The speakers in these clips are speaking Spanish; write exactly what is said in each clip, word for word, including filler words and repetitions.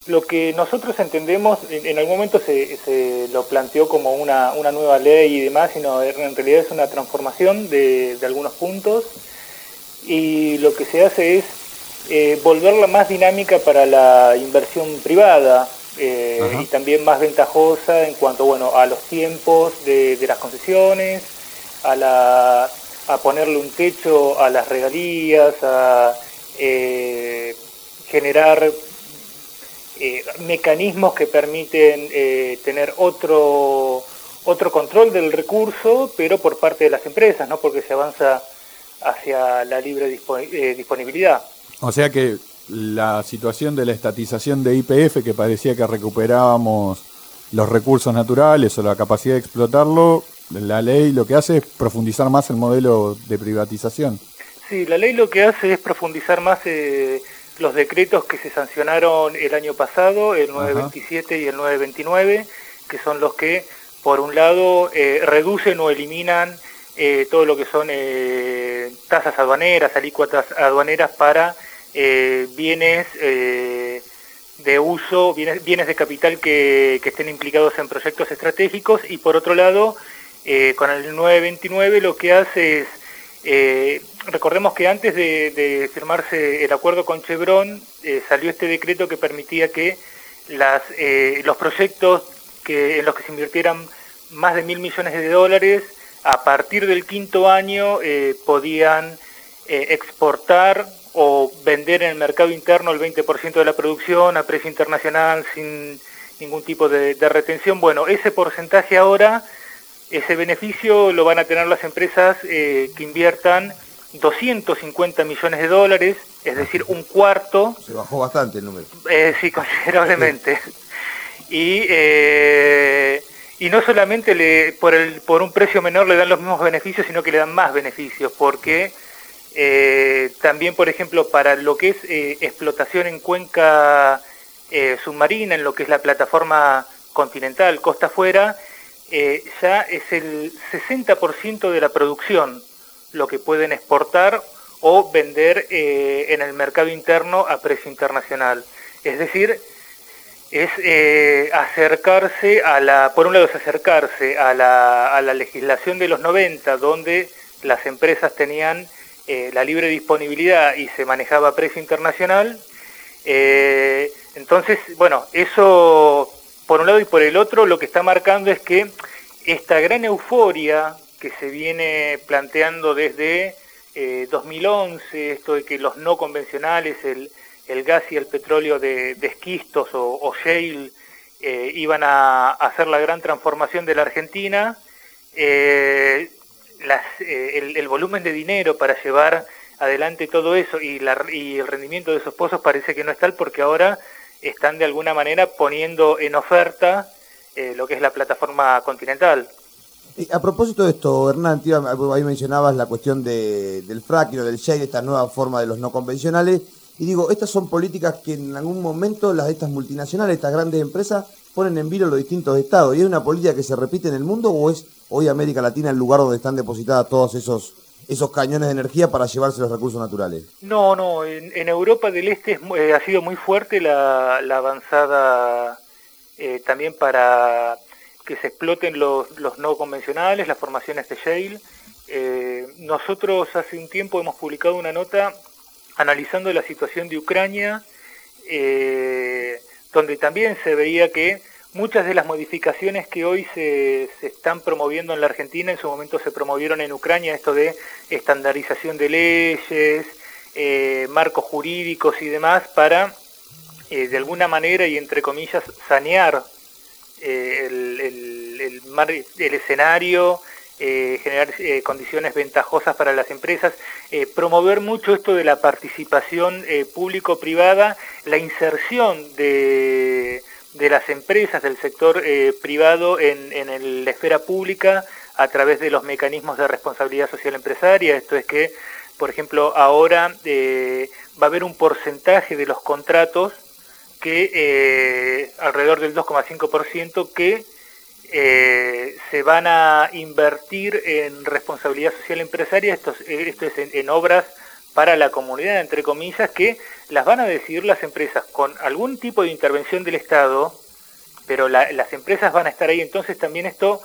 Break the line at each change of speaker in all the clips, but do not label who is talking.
Lo que nosotros entendemos, en, en algún momento se, se lo planteó como una, una nueva ley y demás, sino en realidad es una transformación de, de algunos puntos, y lo que se hace es eh, volverla más dinámica para la inversión privada, eh, y también más ventajosa en cuanto, bueno, a los tiempos de, de las concesiones, a, la, a ponerle un techo a las regalías, a eh, generar eh, mecanismos que permiten eh, tener otro, otro control del recurso, pero por parte de las empresas, ¿no? Porque se avanza hacia la libre dispo eh, disponibilidad.
O sea que la situación de la estatización de Y P F, que parecía que recuperábamos los recursos naturales o la capacidad de explotarlo, la ley lo que hace es profundizar más el modelo de privatización.
Sí, la ley lo que hace es profundizar más eh, los decretos que se sancionaron el año pasado, el nueve veintisiete y el nueve veintinueve, que son los que, por un lado, eh, reducen o eliminan eh, todo lo que son eh, tasas aduaneras, alícuotas aduaneras para eh, bienes eh, de uso, bienes, bienes de capital que, que estén implicados en proyectos estratégicos, y por otro lado, eh, con el nueve veintinueve lo que hace es, eh, recordemos que antes de, de firmarse el acuerdo con Chevron, eh, salió este decreto que permitía que las, eh, los proyectos que, en los que se invirtieran más de mil millones de dólares, a partir del quinto año eh, podían eh, exportar o vender en el mercado interno el veinte por ciento de la producción a precio internacional sin ningún tipo de, de retención. Bueno, ese porcentaje ahora, ese beneficio lo van a tener las empresas eh, que inviertan doscientos cincuenta millones de dólares, es decir, un cuarto.
Se bajó bastante el número.
Eh, sí, considerablemente. Y, eh, y no solamente le, por, el, por un precio menor le dan los mismos beneficios, sino que le dan más beneficios, porque eh, también, por ejemplo, para lo que es eh, explotación en cuenca eh, submarina, en lo que es la plataforma continental, costa afuera, Eh, ya es el sesenta por ciento de la producción lo que pueden exportar o vender eh, en el mercado interno a precio internacional. Es decir, es eh, acercarse a la, por un lado es acercarse a la, a la legislación de los noventa, donde las empresas tenían eh, la libre disponibilidad y se manejaba a precio internacional. Eh, entonces, bueno, eso por un lado, y por el otro lo que está marcando es que esta gran euforia que se viene planteando desde eh, dos mil once, esto de que los no convencionales, el, el gas y el petróleo de, de esquistos o, o shale, eh, iban a, a hacer la gran transformación de la Argentina, eh, las, eh, el, el volumen de dinero para llevar adelante todo eso y, la, y el rendimiento de esos pozos parece que no es tal, porque ahora están de alguna manera poniendo en oferta eh, lo que es la plataforma continental.
Y a propósito de esto, Hernán, tío, ahí mencionabas la cuestión de, del fracking o del shale, esta nueva forma de los no convencionales, y digo, estas son políticas que en algún momento las estas multinacionales, estas grandes empresas, ponen en vilo los distintos estados, ¿y es una política que se repite en el mundo o es hoy América Latina el lugar donde están depositadas todos esos esos cañones de energía para llevarse los recursos naturales?
No, no, en, en Europa del Este es, eh, ha sido muy fuerte la, la avanzada eh, también para que se exploten los, los no convencionales, las formaciones de shale. Eh, nosotros hace un tiempo hemos publicado una nota analizando la situación de Ucrania, eh, donde también se veía que muchas de las modificaciones que hoy se, se están promoviendo en la Argentina, en su momento se promovieron en Ucrania, esto de estandarización de leyes, eh, marcos jurídicos y demás, para eh, de alguna manera y entre comillas sanear eh, el, el, el, mar, el escenario, eh, generar eh, condiciones ventajosas para las empresas, eh, promover mucho esto de la participación eh, público-privada, la inserción de... de las empresas, del sector eh, privado en, en el, la esfera pública a través de los mecanismos de responsabilidad social empresaria. Esto es que, por ejemplo, ahora eh, va a haber un porcentaje de los contratos que, eh, alrededor del dos coma cinco por ciento, que eh, se van a invertir en responsabilidad social empresaria. Esto, esto es en, en obras para la comunidad, entre comillas, que las van a decidir las empresas con algún tipo de intervención del Estado, pero la, las empresas van a estar ahí. Entonces también esto,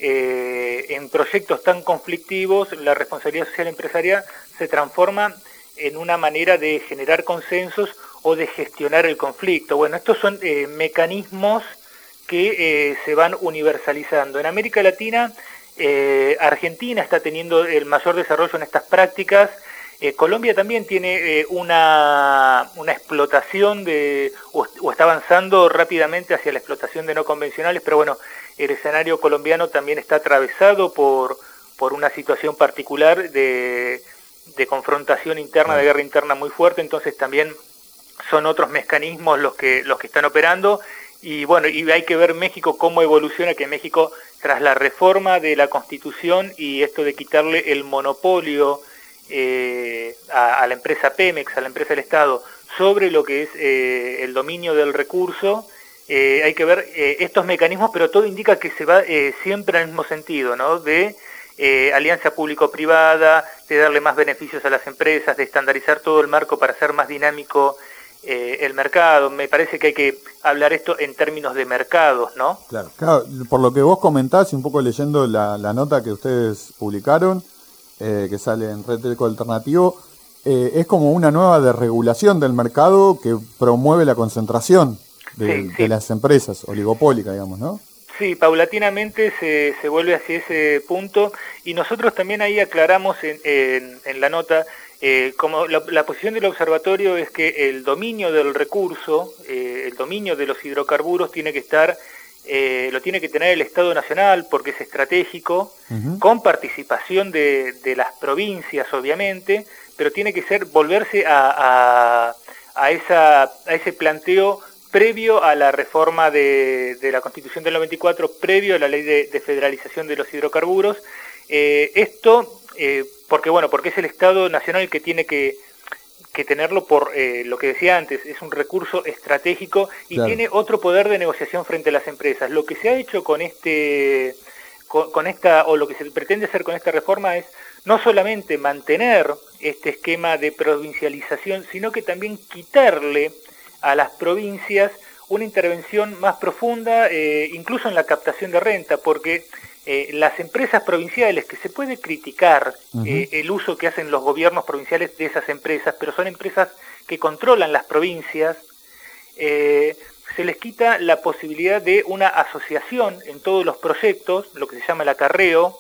eh, en proyectos tan conflictivos, la responsabilidad social empresarial se transforma en una manera de generar consensos o de gestionar el conflicto. Bueno, estos son eh, mecanismos que eh, se van universalizando. En América Latina, eh, Argentina está teniendo el mayor desarrollo en estas prácticas. Eh, Colombia también tiene eh, una, una explotación de, o, o está avanzando rápidamente hacia la explotación de no convencionales, pero bueno, el escenario colombiano también está atravesado por, por una situación particular de, de confrontación interna, de guerra interna muy fuerte, entonces también son otros mecanismos los que, los que están operando. Y bueno, y hay que ver México cómo evoluciona, que México, tras la reforma de la Constitución y esto de quitarle el monopolio eh, a, a la empresa Pemex, a la empresa del Estado, sobre lo que es eh, el dominio del recurso, eh, hay que ver eh, estos mecanismos, pero todo indica que se va eh, siempre en el mismo sentido, ¿no? De eh, alianza público-privada, de darle más beneficios a las empresas, de estandarizar todo el marco para hacer más dinámico Eh, el mercado. Me parece que hay que hablar esto en términos de mercados, ¿no?
Claro, claro, por lo que vos comentás, y un poco leyendo la, la nota que ustedes publicaron, eh, que sale en Red Telco Alternativo, eh, es como una nueva desregulación del mercado que promueve la concentración de,
sí, sí.
de las empresas, oligopólicas, digamos, ¿no?
Sí, paulatinamente se, se vuelve hacia ese punto, y nosotros también ahí aclaramos en, en, en la nota. Eh, como la, la posición del observatorio es que el dominio del recurso, eh, el dominio de los hidrocarburos tiene que estar, eh, lo tiene que tener el Estado Nacional porque es estratégico, uh-huh. con participación de, de las provincias obviamente, pero tiene que ser volverse a, a, a, esa, a ese planteo previo a la reforma de, de la Constitución del noventa y cuatro, previo a la ley de, de federalización de los hidrocarburos. Eh, esto... Eh, porque bueno, porque es el Estado Nacional el que tiene que, que tenerlo por eh, lo que decía antes, es un recurso estratégico y claro. tiene otro poder de negociación frente a las empresas. Lo que se ha hecho con este, con, con esta, o lo que se pretende hacer con esta reforma es no solamente mantener este esquema de provincialización, sino que también quitarle a las provincias una intervención más profunda, eh, incluso en la captación de renta, porque Eh, las empresas provinciales, que se puede criticar uh-huh. eh, el uso que hacen los gobiernos provinciales de esas empresas, pero son empresas que controlan las provincias, eh, se les quita la posibilidad de una asociación en todos los proyectos, lo que se llama el acarreo,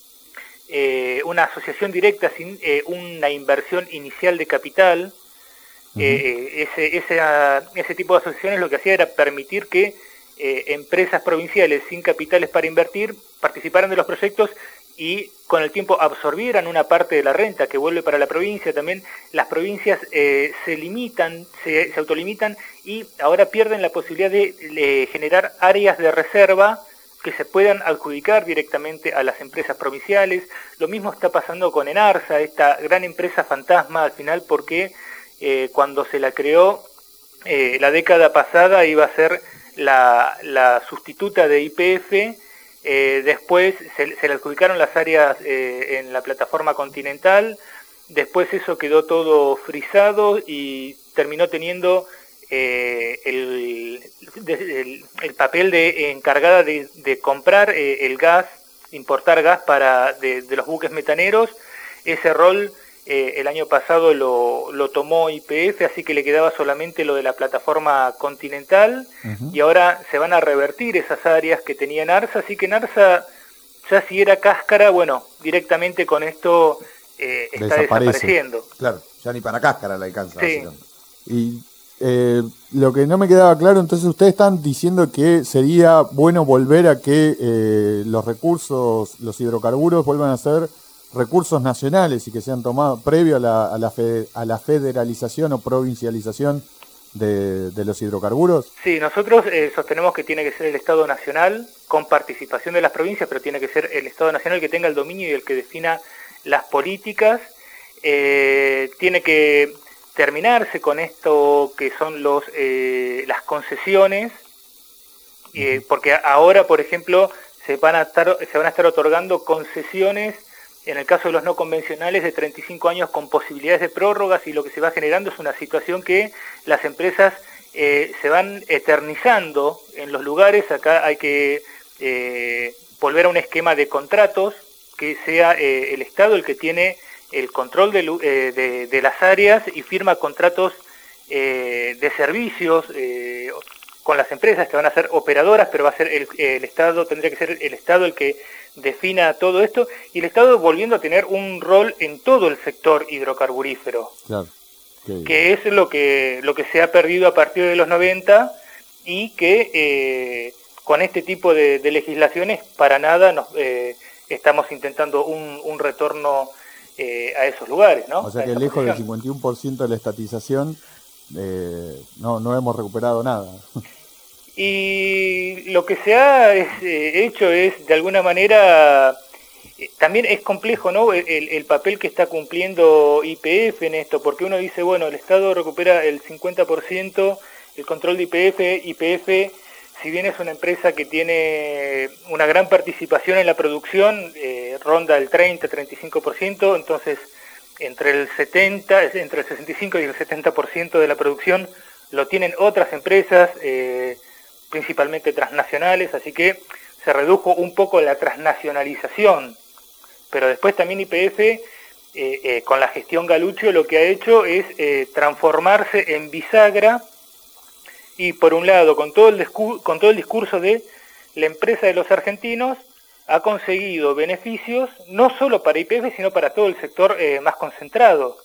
eh, una asociación directa sin eh, una inversión inicial de capital. Uh-huh. eh, ese, ese, ese tipo de asociaciones lo que hacía era permitir que Eh, empresas provinciales sin capitales para invertir participaran de los proyectos y con el tiempo absorbieran una parte de la renta que vuelve para la provincia. También las provincias eh, se limitan, se, se autolimitan y ahora pierden la posibilidad de, de generar áreas de reserva que se puedan adjudicar directamente a las empresas provinciales. Lo mismo está pasando con Enarsa, esta gran empresa fantasma al final, porque eh, cuando se la creó eh, la década pasada iba a ser La, la sustituta de Y P F, eh, después se, se le adjudicaron las áreas eh, en la plataforma continental, después eso quedó todo frisado y terminó teniendo eh, el, el, el papel de encargada de, de comprar eh, el gas, importar gas para de, de los buques metaneros. Ese rol Eh, el año pasado lo, lo tomó Y P F, así que le quedaba solamente lo de la plataforma continental, uh-huh. y ahora se van a revertir esas áreas que tenía Enarsa, así que Enarsa, ya si era cáscara, bueno, directamente con esto eh, está
Desaparece.
desapareciendo.
Claro, ya ni para cáscara le alcanza.
Sí.
Y eh, lo que no me quedaba claro, entonces ustedes están diciendo que sería bueno volver a que eh, los recursos, los hidrocarburos vuelvan a ser recursos nacionales y que sean tomados previo a la, a la, fe, a la federalización o provincialización de, de los hidrocarburos?
Sí, nosotros eh, sostenemos que tiene que ser el Estado Nacional con participación de las provincias, pero tiene que ser el Estado Nacional el que tenga el dominio y el que defina las políticas. Eh, tiene que terminarse con esto que son los eh, las concesiones, eh, porque ahora, por ejemplo, se van a estar se van a estar otorgando concesiones en el caso de los no convencionales, de treinta y cinco años con posibilidades de prórrogas, y lo que se va generando es una situación que las empresas eh, se van eternizando en los lugares. Acá hay que eh, volver a un esquema de contratos, que sea eh, el Estado el que tiene el control de, eh, de, de las áreas y firma contratos eh, de servicios eh, con las empresas que van a ser operadoras, pero va a ser el, el Estado, tendría que ser el Estado el que defina todo esto, y el Estado volviendo a tener un rol en todo el sector hidrocarburífero, claro, okay. que es lo que lo que se ha perdido a partir de los noventa, y que eh, con este tipo de, de legislaciones para nada nos eh, estamos intentando un, un retorno eh, a esos lugares, ¿no?
O sea que lejos del cincuenta y uno por ciento de la estatización eh, no, no hemos recuperado nada.
Y lo que se ha es, eh, hecho es, de alguna manera, eh, también es complejo, ¿no?, el, el papel que está cumpliendo Y P F en esto, porque uno dice, bueno, el Estado recupera el cincuenta por ciento, el control de Y P F, Y P F, si bien es una empresa que tiene una gran participación en la producción, eh, ronda el treinta, treinta y cinco por ciento, entonces entre el setenta, entre el sesenta y cinco y el setenta por ciento de la producción lo tienen otras empresas, eh, principalmente transnacionales, así que se redujo un poco la transnacionalización, pero después también Y P F, eh, eh, con la gestión Galuccio, lo que ha hecho es eh, transformarse en bisagra, y por un lado, con todo el discurso, con todo el discurso de la empresa de los argentinos, ha conseguido beneficios no solo para Y P F, sino para todo el sector eh, más concentrado.